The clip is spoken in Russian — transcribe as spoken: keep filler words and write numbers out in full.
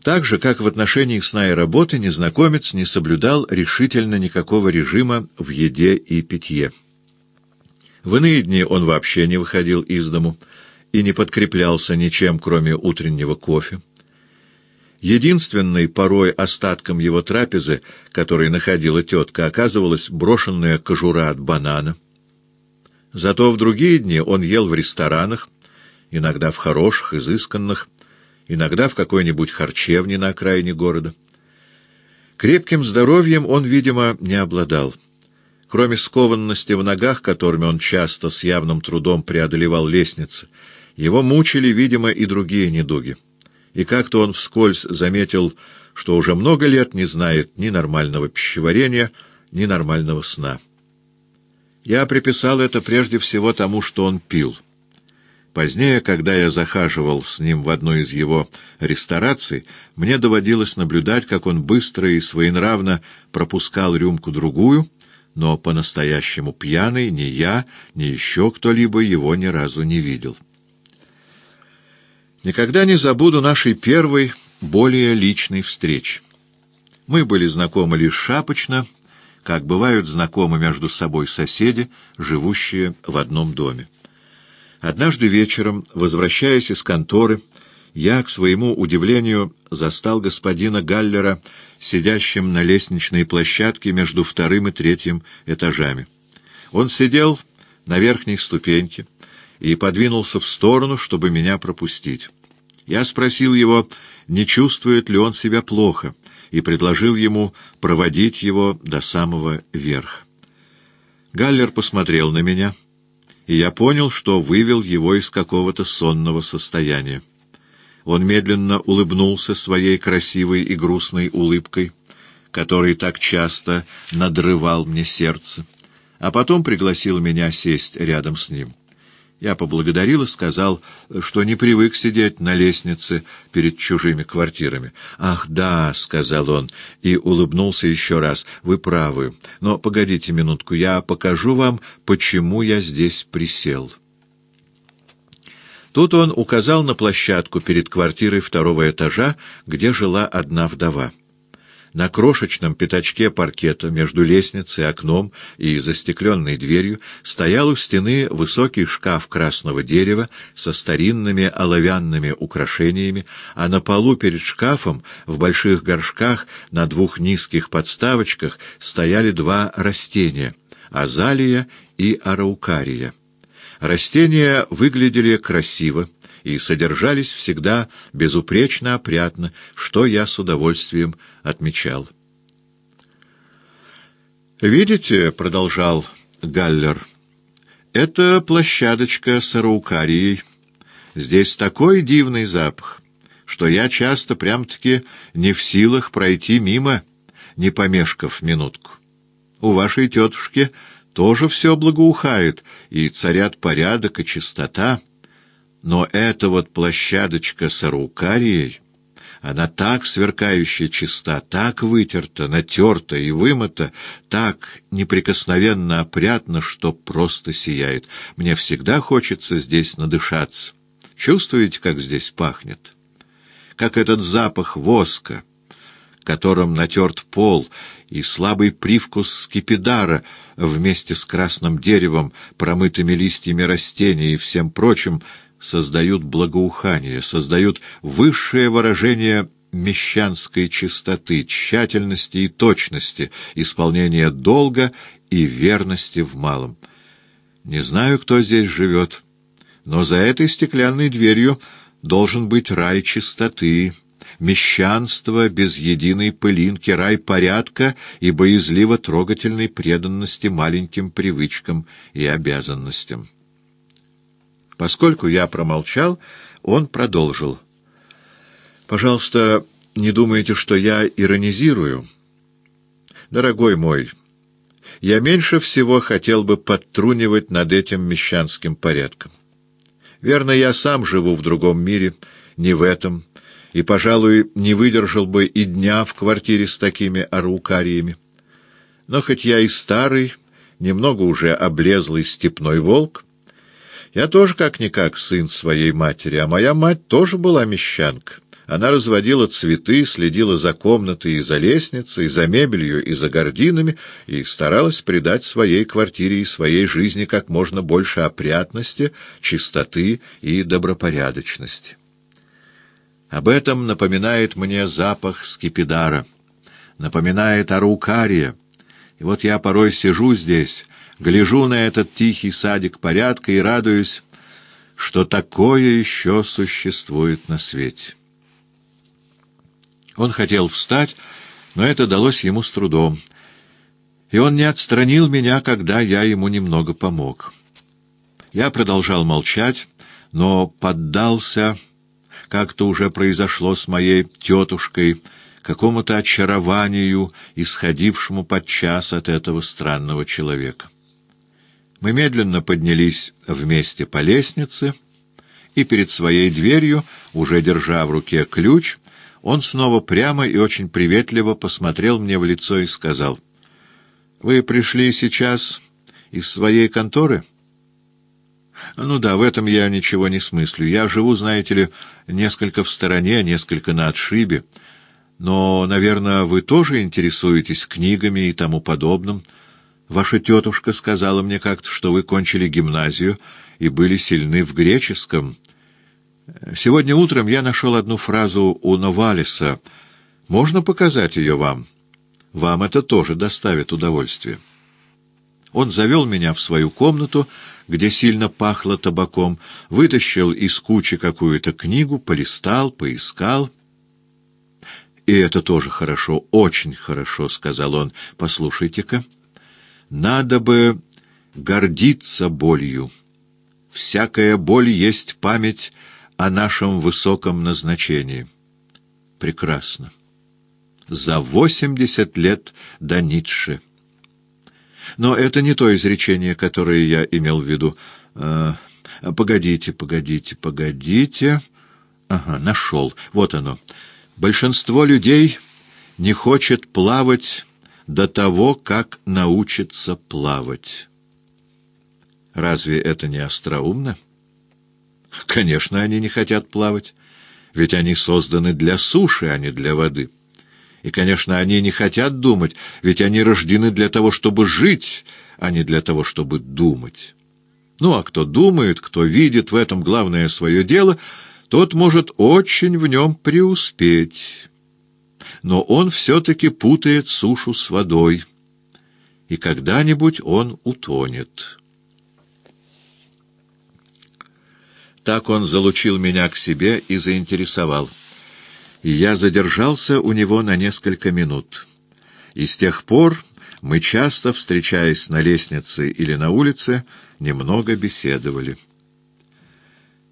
Так же, как в отношении сна и работы, незнакомец не соблюдал решительно никакого режима в еде и питье. В иные дни он вообще не выходил из дому и не подкреплялся ничем, кроме утреннего кофе. Единственной порой остатком его трапезы, который находила тетка, оказывалась брошенная кожура от банана. Зато в другие дни он ел в ресторанах, иногда в хороших, изысканных, иногда в какой-нибудь харчевне на окраине города. Крепким здоровьем он, видимо, не обладал. Кроме скованности в ногах, которыми он часто с явным трудом преодолевал лестницы, его мучили, видимо, и другие недуги. И как-то он вскользь заметил, что уже много лет не знает ни нормального пищеварения, ни нормального сна. Я приписал это прежде всего тому, что он пил. Позднее, когда я захаживал с ним в одну из его рестораций, мне доводилось наблюдать, как он быстро и своенравно пропускал рюмку-другую, но по-настоящему пьяный ни я, ни еще кто-либо его ни разу не видел. Никогда не забуду нашей первой, более личной встречи. Мы были знакомы лишь шапочно, как бывают знакомы между собой соседи, живущие в одном доме. Однажды вечером, возвращаясь из конторы, я, к своему удивлению, застал господина Галлера сидящим на лестничной площадке между вторым и третьим этажами. Он сидел на верхней ступеньке и подвинулся в сторону, чтобы меня пропустить. Я спросил его, не чувствует ли он себя плохо, и предложил ему проводить его до самого верха. Галлер посмотрел на меня, и я понял, что вывел его из какого-то сонного состояния. Он медленно улыбнулся своей красивой и грустной улыбкой, которой так часто надрывал мне сердце, а потом пригласил меня сесть рядом с ним. Я поблагодарил и сказал, что не привык сидеть на лестнице перед чужими квартирами. «Ах, да», — сказал он, и улыбнулся еще раз, — «вы правы. Но погодите минутку, я покажу вам, почему я здесь присел». Тут он указал на площадку перед квартирой второго этажа, где жила одна вдова. На крошечном пятачке паркета между лестницей, окном и застекленной дверью стоял у стены высокий шкаф красного дерева со старинными оловянными украшениями, а на полу перед шкафом в больших горшках на двух низких подставочках стояли два растения — азалия и араукария. Растения выглядели красиво и содержались всегда безупречно опрятно, что я с удовольствием отмечал. «Видите, — продолжал Галлер, — это площадочка с араукарией. Здесь такой дивный запах, что я часто прям-таки не в силах пройти мимо, не помешкав минутку. У вашей тетушки тоже все благоухает, и царят порядок и чистота. Но эта вот площадочка с араукарией, она так сверкающе чиста, так вытерта, натерта и вымыта, так неприкосновенно опрятна, что просто сияет. Мне всегда хочется здесь надышаться. Чувствуете, как здесь пахнет? Как этот запах воска, которым натерт пол, и слабый привкус скипидара вместе с красным деревом, промытыми листьями растений и всем прочим создают благоухание, создают высшее выражение мещанской чистоты, тщательности и точности, исполнения долга и верности в малом. Не знаю, кто здесь живет, но за этой стеклянной дверью должен быть рай чистоты, мещанство без единой пылинки, рай порядка и боязливо-трогательной преданности маленьким привычкам и обязанностям. Поскольку я промолчал, он продолжил. «Пожалуйста, не думайте, что я иронизирую. Дорогой мой, я меньше всего хотел бы подтрунивать над этим мещанским порядком. Верно, я сам живу в другом мире, не в этом, и, пожалуй, не выдержал бы и дня в квартире с такими араукариями. Но хоть я и старый, немного уже облезлый степной волк, я тоже как-никак сын своей матери, а моя мать тоже была мещанка, Она разводила цветы, следила за комнатой и за лестницей, за мебелью и за гардинами и старалась придать своей квартире и своей жизни как можно больше опрятности, чистоты и добропорядочности. Об этом напоминает мне запах скипидара, напоминает араукария. И вот я порой сижу здесь, гляжу на этот тихий садик порядка и радуюсь, что такое еще существует на свете. Он хотел встать, но это далось ему с трудом, и он не отстранил меня, когда я ему немного помог. Я продолжал молчать, но поддался, как-то уже произошло с моей тетушкой, какому-то очарованию, исходившему подчас от этого странного человека. Мы медленно поднялись вместе по лестнице, и перед своей дверью, уже держа в руке ключ, он снова прямо и очень приветливо посмотрел мне в лицо и сказал: «Вы пришли сейчас из своей конторы?» «Ну да, в этом я ничего не смыслю. Я живу, знаете ли, несколько в стороне, несколько на отшибе. Но, наверное, вы тоже интересуетесь книгами и тому подобным. Ваша тетушка сказала мне как-то, что вы кончили гимназию и были сильны в греческом. Сегодня утром я нашел одну фразу у Новалиса. Можно показать ее вам? Вам это тоже доставит удовольствие». Он завел меня в свою комнату, где сильно пахло табаком, вытащил из кучи какую-то книгу, полистал, поискал. «И это тоже хорошо, очень хорошо», — сказал он. «Послушайте-ка, надо бы гордиться болью. Всякая боль есть память о нашем высоком назначении». Прекрасно. За восемьдесят лет до Ницше. Но это не то изречение, которое я имел в виду. А, погодите, погодите, погодите. Ага, нашел. Вот оно. Большинство людей не хочет плавать до того, как научится плавать. Разве это не остроумно? Конечно, они не хотят плавать, ведь они созданы для суши, а не для воды. И, конечно, они не хотят думать, ведь они рождены для того, чтобы жить, а не для того, чтобы думать. Ну, а кто думает, кто видит в этом главное свое дело, тот может очень в нем преуспеть. Но он все-таки путает сушу с водой, и когда-нибудь он утонет. Так он залучил меня к себе и заинтересовал. И я задержался у него на несколько минут. И с тех пор мы часто, встречаясь на лестнице или на улице, немного беседовали.